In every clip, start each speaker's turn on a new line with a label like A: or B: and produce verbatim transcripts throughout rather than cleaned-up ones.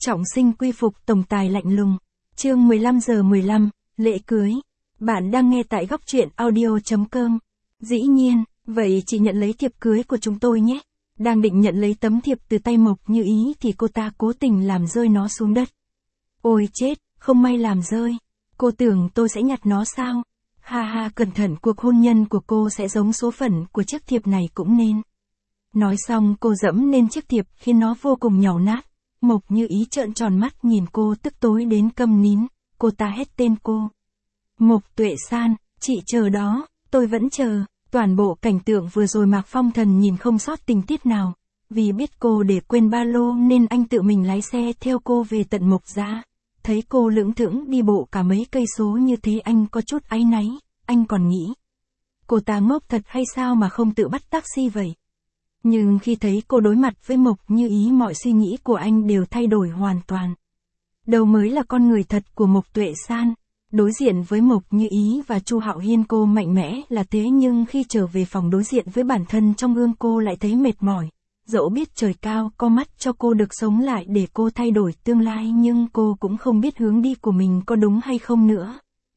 A: Trọng sinh quy phục tổng tài lạnh lùng. Chương mười lăm giờ mười lăm, lễ cưới. Bạn đang nghe tại góc truyện audio chấm com. Dĩ nhiên, vậy chị nhận lấy thiệp cưới của chúng tôi nhé. Đang định nhận lấy tấm thiệp từ tay Mộc Như Ý thì cô ta cố tình làm rơi nó xuống đất. Ôi chết, không may làm rơi. Cô tưởng tôi sẽ nhặt nó sao? Ha ha, cẩn thận, cuộc hôn nhân của cô sẽ giống số phận của chiếc thiệp này cũng nên. Nói xong cô dẫm lên chiếc thiệp khiến nó vô cùng nhàu nát. Mộc Như Ý trợn tròn mắt nhìn cô tức tối đến câm nín, cô ta hét tên cô. Mộc Tuệ San, chị chờ đó, tôi vẫn chờ. Toàn bộ cảnh tượng vừa rồi Mạc Phong Thần nhìn không sót tình tiết nào. Vì biết cô để quên ba lô nên anh tự mình lái xe theo cô về tận Mộc gia. Thấy cô lững thững đi bộ cả mấy cây số như thế anh có chút áy náy, anh còn nghĩ. Cô ta ngốc thật hay sao mà không tự bắt taxi vậy? Nhưng khi thấy cô đối mặt với Mộc Như Ý mọi suy nghĩ của anh đều thay đổi hoàn toàn. Đâu mới là con người thật của Mộc Tuệ San. Đối diện với Mộc Như Ý và Chu Hạo Hiên cô mạnh mẽ là thế nhưng khi trở về phòng đối diện với bản thân trong gương cô lại thấy mệt mỏi. Dẫu biết trời cao có mắt cho cô được sống lại để cô thay đổi tương lai nhưng cô cũng không biết hướng đi của mình có đúng hay không nữa.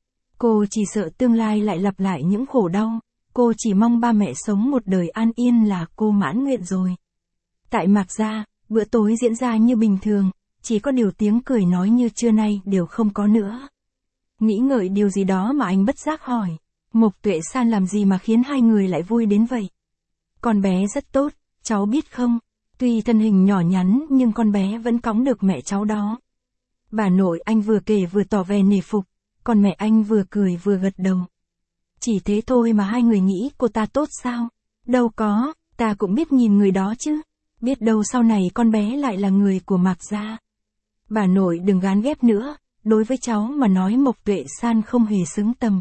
A: Cô chỉ sợ tương lai lại lặp lại những khổ đau. Cô chỉ mong ba mẹ sống một đời an yên là cô mãn nguyện rồi. Tại Mạc gia, bữa tối diễn ra như bình thường, chỉ có điều tiếng cười nói như trưa nay đều không có nữa. Nghĩ ngợi điều gì đó mà anh bất giác hỏi, Mộc Tuệ San làm gì mà khiến hai người lại vui đến vậy? Con bé rất tốt, cháu biết không? Tuy thân hình nhỏ nhắn nhưng con bé vẫn cõng được mẹ cháu đó. Bà nội anh vừa kể vừa tỏ vẻ nể phục, còn mẹ anh vừa cười vừa gật đầu. Chỉ thế thôi mà hai người nghĩ cô ta tốt sao? Đâu có, ta cũng biết nhìn người đó chứ. Biết đâu sau này con bé lại là người của Mạc gia. Bà nội đừng gán ghép nữa, đối với cháu mà nói Mộc Tuệ San không hề xứng tầm.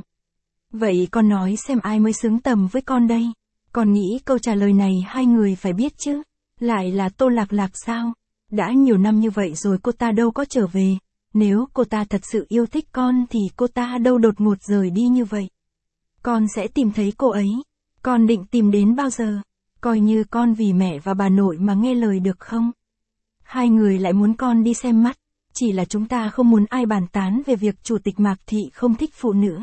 A: Vậy con nói xem ai mới xứng tầm với con đây? Con nghĩ câu trả lời này hai người phải biết chứ. Lại là Tô Lạc Lạc sao? Đã nhiều năm như vậy rồi cô ta đâu có trở về. Nếu cô ta thật sự yêu thích con thì cô ta đâu đột ngột rời đi như vậy. Con sẽ tìm thấy cô ấy. Con định tìm đến bao giờ? Coi như con vì mẹ và bà nội mà nghe lời được không? Hai người lại muốn con đi xem mắt. Chỉ là chúng ta không muốn ai bàn tán về việc chủ tịch Mạc Thị không thích phụ nữ.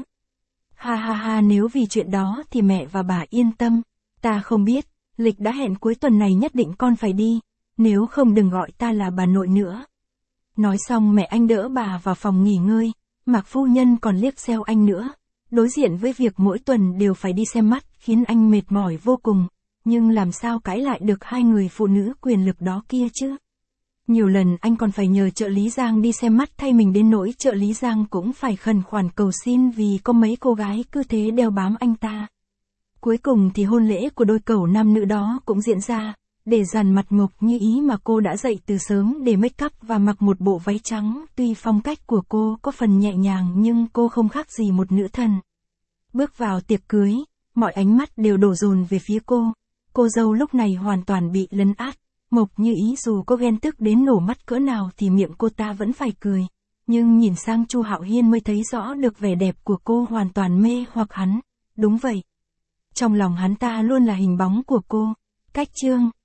A: Ha ha ha, nếu vì chuyện đó thì mẹ và bà yên tâm. Ta không biết, lịch đã hẹn cuối tuần này nhất định con phải đi. Nếu không đừng gọi ta là bà nội nữa. Nói xong mẹ anh đỡ bà vào phòng nghỉ ngơi. Mạc phu nhân còn liếc xéo anh nữa. Đối diện với việc mỗi tuần đều phải đi xem mắt khiến anh mệt mỏi vô cùng. Nhưng làm sao cãi lại được hai người phụ nữ quyền lực đó kia chứ? Nhiều lần anh còn phải nhờ trợ lý Giang đi xem mắt thay mình đến nỗi trợ lý Giang cũng phải khẩn khoản cầu xin vì có mấy cô gái cứ thế đeo bám anh ta. Cuối cùng thì hôn lễ của đôi cẩu nam nữ đó cũng diễn ra. Để dàn mặt Mộc Như Ý mà cô đã dậy từ sớm để make up và mặc một bộ váy trắng. Tuy phong cách của cô có phần nhẹ nhàng nhưng cô không khác gì một nữ thần. Bước vào tiệc cưới, mọi ánh mắt đều đổ dồn về phía cô. Cô dâu lúc này hoàn toàn bị lấn át. Mộc Như Ý dù có ghen tức đến nổ mắt cỡ nào thì miệng cô ta vẫn phải cười. Nhưng nhìn sang Chu Hạo Hiên mới thấy rõ được vẻ đẹp của cô hoàn toàn mê hoặc hắn. Đúng vậy. Trong lòng hắn ta luôn là hình bóng của cô. Cách chương.